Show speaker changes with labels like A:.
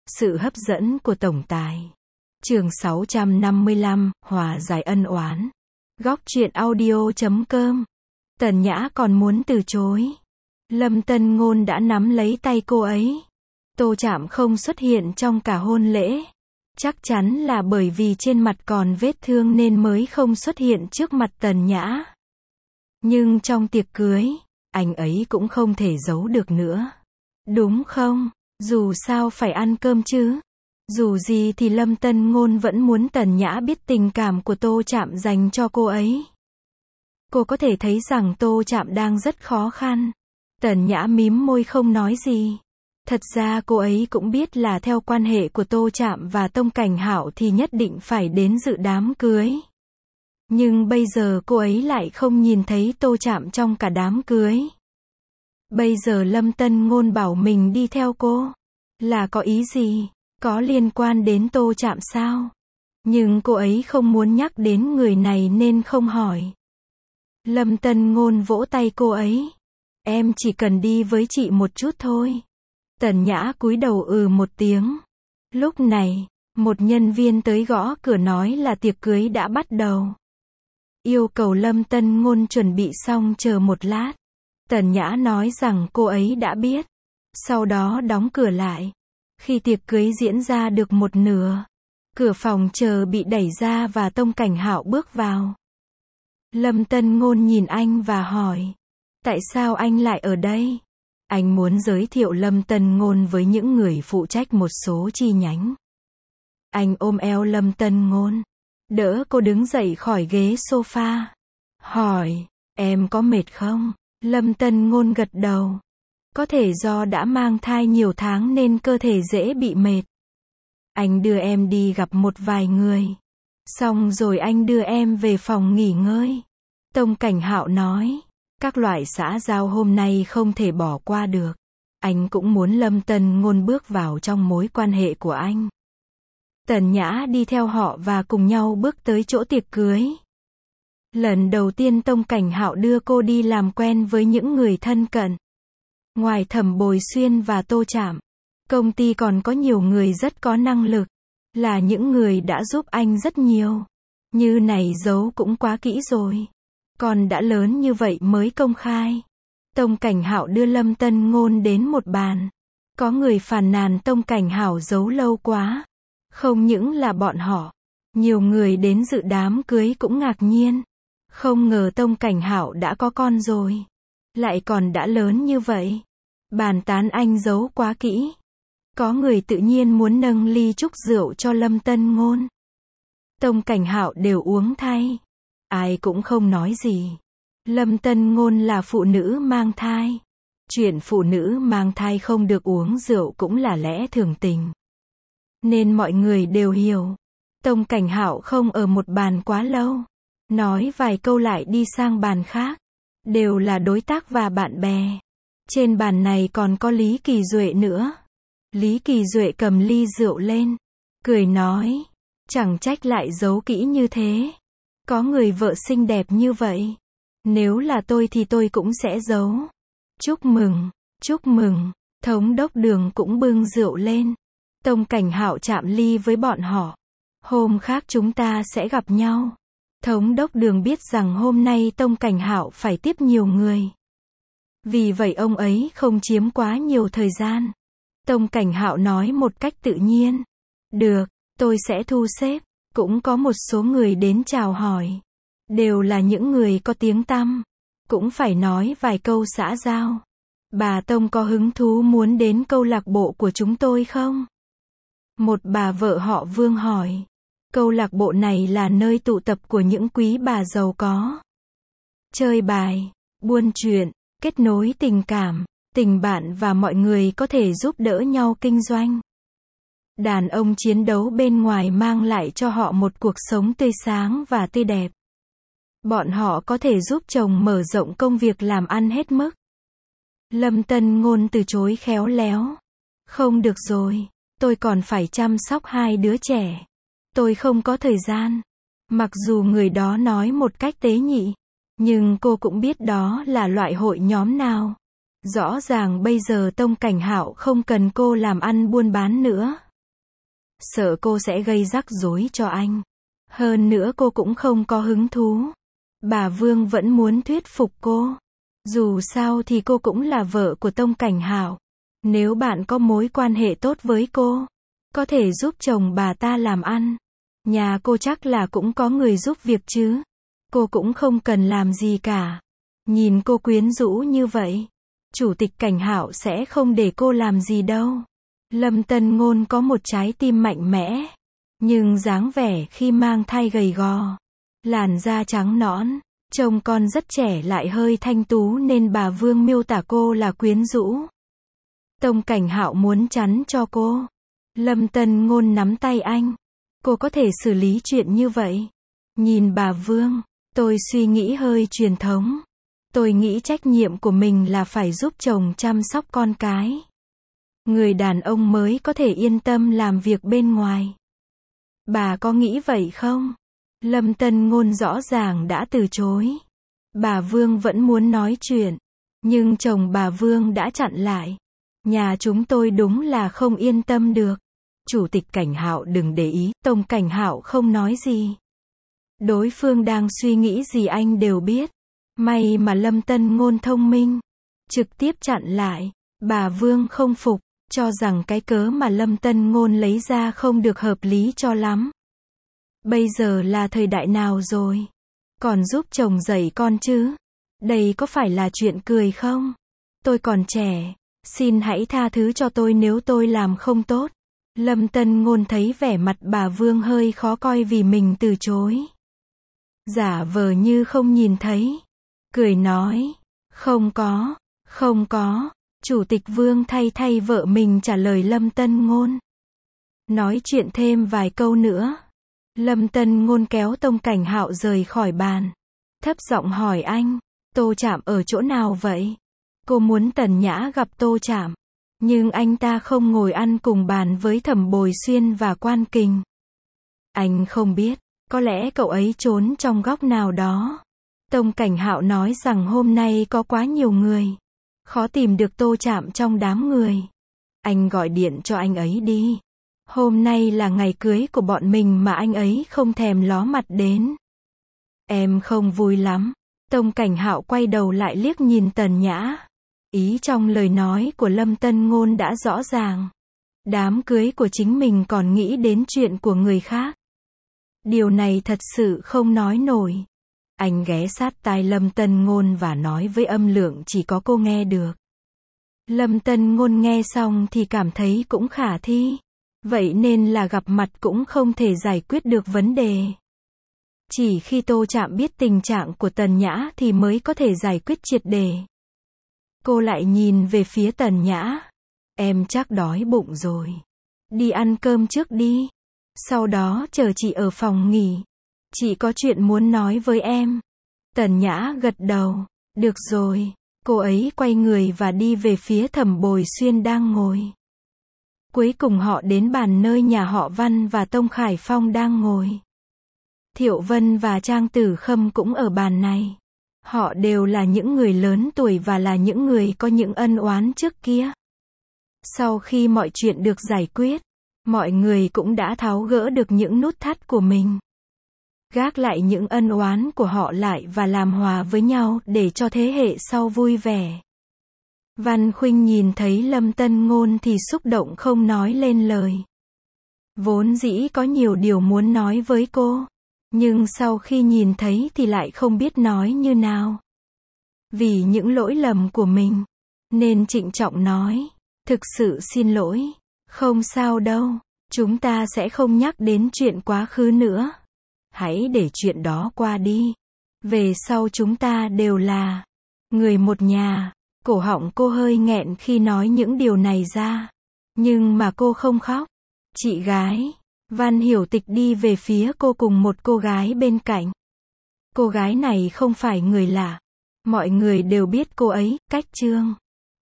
A: Sự hấp dẫn của tổng tài. Chương 655, hòa giải ân oán. Góc truyện audio.com. Tần Nhã còn muốn từ chối. Lâm Tân Ngôn đã nắm lấy tay cô ấy. Tô Trạm không xuất hiện trong cả hôn lễ. Chắc chắn là bởi vì trên mặt còn vết thương nên mới không xuất hiện trước mặt Tần Nhã. Nhưng trong tiệc cưới, anh ấy cũng không thể giấu được nữa. Đúng không? Dù sao phải ăn cơm chứ. Dù gì thì Lâm Tân Ngôn vẫn muốn Tần Nhã biết tình cảm của Tô Trạm dành cho cô ấy. Cô có thể thấy rằng Tô Trạm đang rất khó khăn. Tần Nhã mím môi không nói gì. Thật ra cô ấy cũng biết là theo quan hệ của Tô Trạm và Tông Cảnh Hạo thì nhất định phải đến dự đám cưới. Nhưng bây giờ cô ấy lại không nhìn thấy Tô Trạm trong cả đám cưới. Bây giờ Lâm Tân Ngôn bảo mình đi theo cô. Là có ý gì? Có liên quan đến Tô Trạm sao? Nhưng cô ấy không muốn nhắc đến người này nên không hỏi. Lâm Tân Ngôn vỗ tay cô ấy. Em chỉ cần đi với chị một chút thôi. Tần Nhã cúi đầu một tiếng. Lúc này, một nhân viên tới gõ cửa nói là tiệc cưới đã bắt đầu. Yêu cầu Lâm Tân Ngôn chuẩn bị xong chờ một lát. Tần Nhã nói rằng cô ấy đã biết. Sau đó đóng cửa lại. Khi tiệc cưới diễn ra được một nửa, cửa phòng chờ bị đẩy ra và Tông Cảnh Hạo bước vào. Lâm Tân Ngôn nhìn anh và hỏi. Tại sao anh lại ở đây? Anh muốn giới thiệu Lâm Tân Ngôn với những người phụ trách một số chi nhánh. Anh ôm eo Lâm Tân Ngôn, đỡ cô đứng dậy khỏi ghế sofa. Hỏi, em có mệt không? Lâm Tân Ngôn gật đầu. Có thể do đã mang thai nhiều tháng nên cơ thể dễ bị mệt. Anh đưa em đi gặp một vài người. Xong rồi anh đưa em về phòng nghỉ ngơi. Tông Cảnh Hạo nói. Các loại xã giao hôm nay không thể bỏ qua được. Anh cũng muốn Lâm Tân Ngôn bước vào trong mối quan hệ của anh. Tần Nhã đi theo họ và cùng nhau bước tới chỗ tiệc cưới. Lần đầu tiên Tông Cảnh Hạo đưa cô đi làm quen với những người thân cận. Ngoài Thẩm Bồi Xuyên và Tô Trạm, công ty còn có nhiều người rất có năng lực. Là những người đã giúp anh rất nhiều. Như này giấu cũng quá kỹ rồi. Còn đã lớn như vậy mới công khai. Tông Cảnh Hạo đưa Lâm Tân Ngôn đến một bàn. Có người phàn nàn Tông Cảnh Hạo giấu lâu quá. Không những là bọn họ, nhiều người đến dự đám cưới cũng ngạc nhiên. Không ngờ Tông Cảnh Hạo đã có con rồi. Lại còn đã lớn như vậy. Bàn tán anh giấu quá kỹ. Có người tự nhiên muốn nâng ly chúc rượu cho Lâm Tân Ngôn. Tông Cảnh Hạo đều uống thay. Ai cũng không nói gì. Lâm Tân Ngôn là phụ nữ mang thai. Chuyện phụ nữ mang thai không được uống rượu cũng là lẽ thường tình. Nên mọi người đều hiểu. Tông Cảnh Hạo không ở một bàn quá lâu. Nói vài câu lại đi sang bàn khác. Đều là đối tác và bạn bè. Trên bàn này còn có Lý Kỳ Duệ nữa. Lý Kỳ Duệ cầm ly rượu lên. Cười nói. Chẳng trách lại giấu kỹ như thế. Có người vợ xinh đẹp như vậy. Nếu là tôi thì tôi cũng sẽ giấu. Chúc mừng, chúc mừng. Thống đốc Đường cũng bưng rượu lên. Tông Cảnh Hạo chạm ly với bọn họ. Hôm khác chúng ta sẽ gặp nhau. Thống đốc Đường biết rằng hôm nay Tông Cảnh Hạo phải tiếp nhiều người. Vì vậy ông ấy không chiếm quá nhiều thời gian. Tông Cảnh Hạo nói một cách tự nhiên. Được, tôi sẽ thu xếp. Cũng có một số người đến chào hỏi. Đều là những người có tiếng tăm. Cũng phải nói vài câu xã giao. Bà Tông có hứng thú muốn đến câu lạc bộ của chúng tôi không? Một bà vợ họ Vương hỏi. Câu lạc bộ này là nơi tụ tập của những quý bà giàu có. Chơi bài, buôn chuyện, kết nối tình cảm, tình bạn và mọi người có thể giúp đỡ nhau kinh doanh. Đàn ông chiến đấu bên ngoài mang lại cho họ một cuộc sống tươi sáng và tươi đẹp. Bọn họ có thể giúp chồng mở rộng công việc làm ăn hết mức. Lâm Tân Ngôn từ chối khéo léo. Không được rồi, tôi còn phải chăm sóc hai đứa trẻ. Tôi không có thời gian. Mặc dù người đó nói một cách tế nhị, nhưng cô cũng biết đó là loại hội nhóm nào. Rõ ràng bây giờ Tông Cảnh Hạo không cần cô làm ăn buôn bán nữa. sợ cô sẽ gây rắc rối cho anh. Hơn nữa cô cũng không có hứng thú. Bà Vương vẫn muốn thuyết phục cô. Dù sao thì cô cũng là vợ của Tông Cảnh Hạo. Nếu bạn có mối quan hệ tốt với cô, có thể giúp chồng bà ta làm ăn. Nhà cô chắc là cũng có người giúp việc chứ. Cô cũng không cần làm gì cả. Nhìn cô quyến rũ như vậy, Chủ tịch Cảnh Hạo sẽ không để cô làm gì đâu. Lâm Tân Ngôn có một trái tim mạnh mẽ, nhưng dáng vẻ khi mang thai gầy gò, làn da trắng nõn, trông con rất trẻ lại hơi thanh tú nên bà Vương miêu tả cô là quyến rũ. Tông Cảnh Hạo muốn chắn cho cô. Lâm Tân Ngôn nắm tay anh. Cô có thể xử lý chuyện như vậy. Nhìn bà Vương, tôi suy nghĩ hơi truyền thống. Tôi nghĩ trách nhiệm của mình là phải giúp chồng chăm sóc con cái. Người đàn ông mới có thể yên tâm làm việc bên ngoài. Bà có nghĩ vậy không? Lâm Tân Ngôn rõ ràng đã từ chối. Bà Vương vẫn muốn nói chuyện, nhưng chồng bà Vương đã chặn lại. Nhà chúng tôi đúng là không yên tâm được. Chủ tịch Cảnh Hạo đừng để ý, Tông Cảnh Hạo không nói gì. Đối phương đang suy nghĩ gì anh đều biết. May mà Lâm Tân Ngôn thông minh, trực tiếp chặn lại. Bà Vương không phục, cho rằng cái cớ mà Lâm Tân Ngôn lấy ra không được hợp lý cho lắm. Bây giờ là thời đại nào rồi? Còn giúp chồng dạy con chứ? Đây có phải là chuyện cười không? Tôi còn trẻ, xin hãy tha thứ cho tôi nếu tôi làm không tốt. Lâm Tân Ngôn thấy vẻ mặt bà Vương hơi khó coi vì mình từ chối. Giả vờ như không nhìn thấy. Cười nói, không có. Chủ tịch Vương thay vợ mình trả lời Lâm Tân Ngôn. Nói chuyện thêm vài câu nữa. Lâm Tân Ngôn kéo Tông Cảnh Hạo rời khỏi bàn. Thấp giọng hỏi anh, Tô Trạm ở chỗ nào vậy? Cô muốn Tần Nhã gặp Tô Trạm. Nhưng anh ta không ngồi ăn cùng bàn với Thẩm Bồi Xuyên và Quan Kình. Anh không biết, có lẽ cậu ấy trốn trong góc nào đó. Tông Cảnh Hạo nói rằng hôm nay có quá nhiều người. Khó tìm được Tô Trạm trong đám người. Anh gọi điện cho anh ấy đi. Hôm nay là ngày cưới của bọn mình mà anh ấy không thèm ló mặt đến. Em không vui lắm. Tông Cảnh Hạo quay đầu lại liếc nhìn Tần Nhã. Ý trong lời nói của Lâm Tân Ngôn đã rõ ràng. Đám cưới của chính mình còn nghĩ đến chuyện của người khác. Điều này thật sự không nói nổi. Anh ghé sát tai Lâm Tân Ngôn và nói với âm lượng chỉ có cô nghe được. Lâm Tân Ngôn nghe xong thì cảm thấy cũng khả thi. Vậy nên là gặp mặt cũng không thể giải quyết được vấn đề. Chỉ khi Tô Trạm biết tình trạng của Tần Nhã thì mới có thể giải quyết triệt đề. Cô lại nhìn về phía Tần Nhã. Em chắc đói bụng rồi. Đi ăn cơm trước đi. Sau đó chờ chị ở phòng nghỉ. Chị có chuyện muốn nói với em. Tần Nhã gật đầu. Được rồi. Cô ấy quay người và đi về phía Thẩm Bồi Xuyên đang ngồi. Cuối cùng họ đến bàn nơi nhà họ Văn và Tông Khải Phong đang ngồi. Thiệu Vân và Trang Tử Khâm cũng ở bàn này. Họ đều là những người lớn tuổi và là những người có những ân oán trước kia. Sau khi mọi chuyện được giải quyết, mọi người cũng đã tháo gỡ được những nút thắt của mình. Gác lại những ân oán của họ lại và làm hòa với nhau để cho thế hệ sau vui vẻ. Văn Khuynh nhìn thấy Lâm Tân Ngôn thì xúc động không nói lên lời. Vốn dĩ có nhiều điều muốn nói với cô, nhưng sau khi nhìn thấy thì lại không biết nói như nào. Vì những lỗi lầm của mình, nên trịnh trọng nói, thực sự xin lỗi, không sao đâu, chúng ta sẽ không nhắc đến chuyện quá khứ nữa. Hãy để chuyện đó qua đi. Về sau chúng ta đều là người một nhà. Cổ họng cô hơi nghẹn khi nói những điều này ra. Nhưng mà cô không khóc. Chị gái. Văn Hiểu Tịch đi về phía cô cùng một cô gái bên cạnh. Cô gái này không phải người lạ. Mọi người đều biết cô ấy, Cách Trương.